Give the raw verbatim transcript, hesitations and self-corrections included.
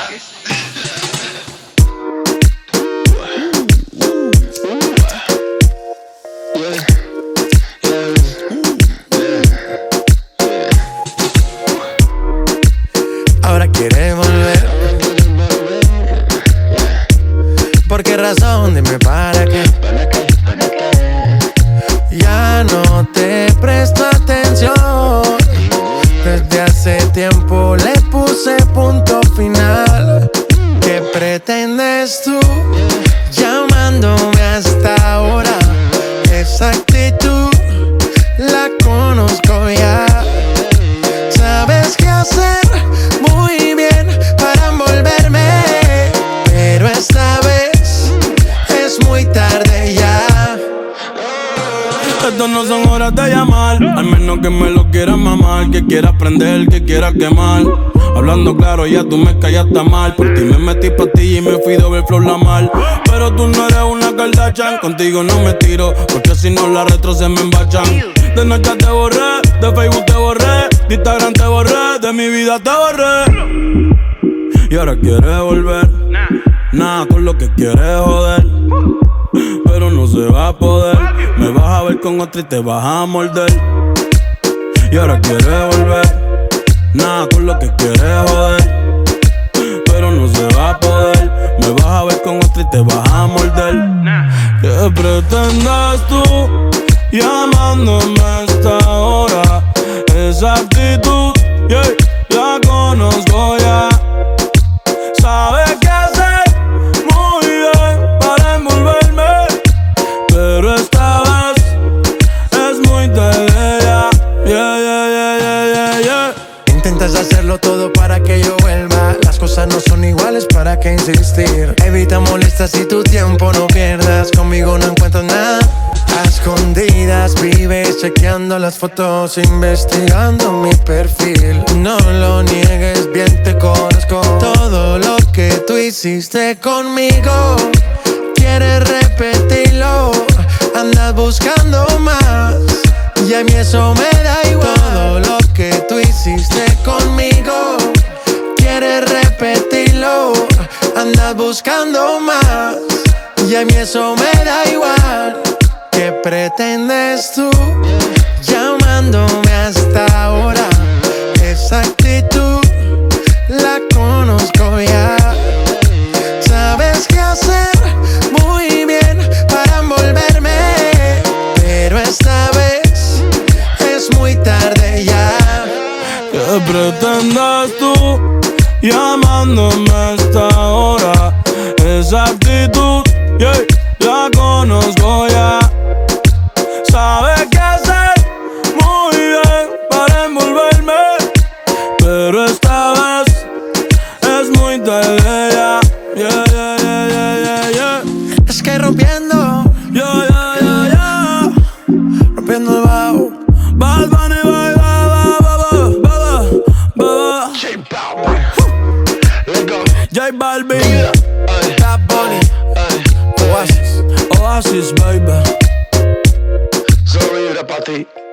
Ahora quiere volver. ¿Por qué razón? Dime para qué. Ya no te presto atención. Desde hace tiempo le puse punto final. ¿Qué pretendes tú llamándome hasta ahora? Esa actitud la conozco ya. Sabes qué hacer muy bien para envolverme, pero esta vez es muy tarde ya. Estas no son horas de llamar, al menos que me lo quieras mamar, que quieras prender, que quieras quemar. Hablando claro, ya tú me callaste mal. Por ti me metí pastilla y me fui doble flor la mal. Pero tú no eres una Kardashian, contigo no me tiro, porque si no la retro se me embachan. De Snapchat te borré, de Facebook te borré, de Instagram te borré, de mi vida te borré. Y ahora quieres volver, nada con lo que quieres joder, pero no se va a poder. Me vas a ver con otra y te vas a morder. Y ahora quieres volver, nada con lo que quieres joder, pero no se va a poder. Me vas a ver con otra y te vas a morder. ¿Qué pretendes tú llamándome a esta hora? Esa actitud, yeah, la conozco ya. Sabes qué hacer muy bien para envolverme, pero esta vez es muy tarde ya. Yeah, yeah, yeah, yeah, yeah, yeah. Intentas hacerlo todo para que yo vuelva. Las cosas no son iguales, ¿para qué insistir? Evita molestas y tu tiempo no pierdas. Conmigo no encuentras nada. A escondidas vives chequeando las fotos, investigando mi perfil. No lo niegues, bien te conozco. Todo lo que tú hiciste conmigo, quieres repetirlo. Andas buscando más y a mí eso me da igual. Todo lo que tú hiciste conmigo, quieres repetirlo. Andas buscando más y a mí eso me da igual. ¿Qué pretendes tú llamándome hasta ahora? Esa actitud la conozco ya. Sabes qué hacer muy bien para envolverme, pero esta vez es muy tarde ya. ¿Qué pretendes tú llamándome a esta hora? Esa actitud, yeah, la conozco ya. Sabes qué hacer muy bien para envolverme, pero esta vez es muy tarde ya. Yeah, yeah, yeah, yeah, yeah, yeah. Es que rompiendo, yeah, yeah, yeah, yeah. rompiendo el bajo. Bad Bunny, bye, bye, bye, bye, bye, bye. J Balvin, let's go. J Balvin, Bad Bunny, Oasis. Oasis, baby. Solo vibra pa' ti.